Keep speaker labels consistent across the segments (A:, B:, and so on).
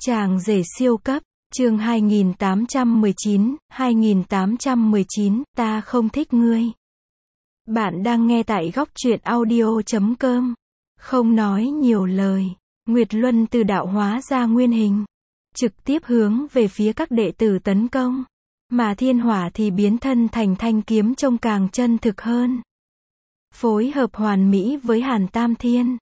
A: Chàng rể siêu cấp, chương 2819, ta không thích ngươi. Bạn đang nghe tại góc truyện audio.com. Không nói nhiều lời, Nguyệt Luân từ đạo hóa ra nguyên hình, trực tiếp hướng về phía các đệ tử tấn công. Mà thiên hỏa thì biến thân thành thanh kiếm trông càng chân thực hơn. Phối hợp hoàn mỹ với Hàn Tam Thiên.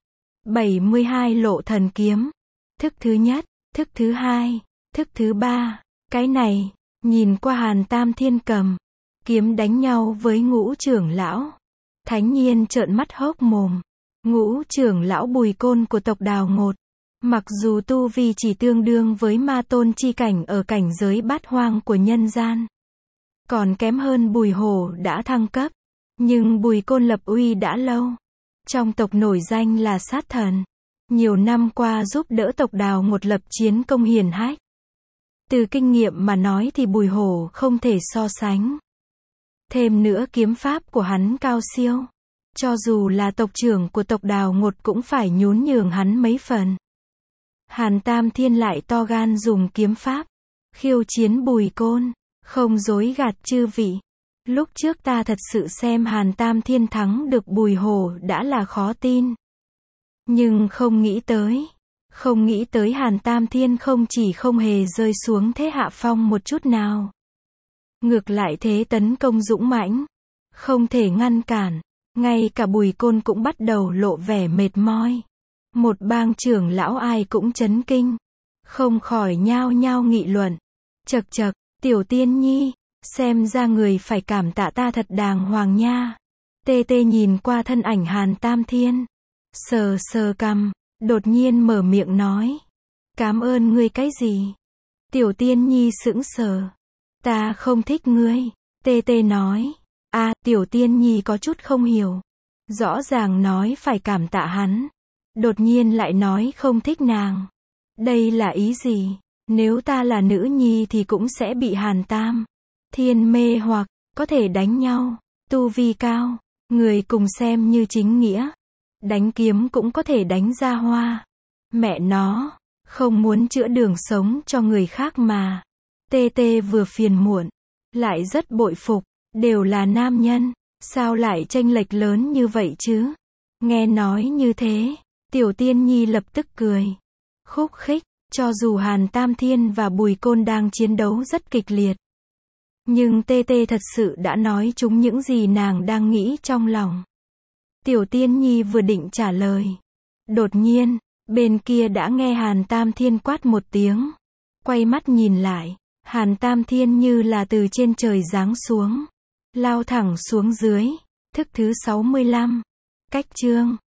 A: 72 lộ thần kiếm. Thức thứ nhất, thức thứ hai, thức thứ ba. Cái này, nhìn qua Hàn Tam Thiên cầm kiếm đánh nhau với Ngũ trưởng lão. Thánh Nhiên trợn mắt hốc mồm. Ngũ trưởng lão Bùi Côn của tộc Đào Ngột, mặc dù tu vi chỉ tương đương với ma tôn chi cảnh ở cảnh giới bát hoang của nhân gian, còn kém hơn Bùi Hổ đã thăng cấp, nhưng Bùi Côn lập uy đã lâu. Trong tộc nổi danh là sát thần, nhiều năm qua giúp đỡ tộc Đào Ngột lập chiến công hiển hách. Từ kinh nghiệm mà nói thì Bùi Hổ không thể so sánh. Thêm nữa kiếm pháp của hắn cao siêu. Cho dù là tộc trưởng của tộc Đào Ngột cũng phải nhún nhường hắn mấy phần. Hàn Tam Thiên lại to gan dùng kiếm pháp khiêu chiến Bùi Côn. Không dối gạt chư vị, lúc trước ta thật sự xem Hàn Tam Thiên thắng được Bùi Hổ đã là khó tin. Nhưng không nghĩ tới Hàn Tam Thiên không chỉ không hề rơi xuống thế hạ phong một chút nào. Ngược lại thế tấn công dũng mãnh, không thể ngăn cản. Ngay cả Bùi Côn cũng bắt đầu lộ vẻ mệt mỏi. Một bang trưởng lão ai cũng chấn kinh, không khỏi nhao nhao nghị luận. Chậc chậc, Tiểu Tiên Nhi, xem ra người phải cảm tạ ta thật đàng hoàng nha. Tê Tê nhìn qua thân ảnh Hàn Tam Thiên, sờ sờ cằm, đột nhiên mở miệng nói. Cảm ơn ngươi cái gì? Tiểu Tiên Nhi sững sờ. Ta không thích ngươi. Tê Tê nói. Tiểu Tiên Nhi có chút không hiểu. Rõ ràng nói phải cảm tạ hắn, đột nhiên lại nói không thích nàng. Đây là ý gì? Nếu ta là nữ nhi thì cũng sẽ bị Hàn Tam Thiên mê hoặc, có thể đánh nhau, tu vi cao, người cùng xem như chính nghĩa. Đánh kiếm cũng có thể đánh ra hoa. Mẹ nó, không muốn chữa đường sống cho người khác mà. Tê Tê vừa phiền muộn, lại rất bội phục. Đều là nam nhân, sao lại chênh lệch lớn như vậy chứ? Nghe nói như thế, Tiểu Tiên Nhi lập tức cười khúc khích. Cho dù Hàn Tam Thiên và Bùi Côn đang chiến đấu rất kịch liệt, nhưng Tê Tê thật sự đã nói chúng những gì nàng đang nghĩ trong lòng. Tiểu Tiên Nhi vừa định trả lời, đột nhiên, bên kia đã nghe Hàn Tam Thiên quát một tiếng. Quay mắt nhìn lại, Hàn Tam Thiên như là từ trên trời giáng xuống, lao thẳng xuống dưới. Thức thứ 65. Cách chương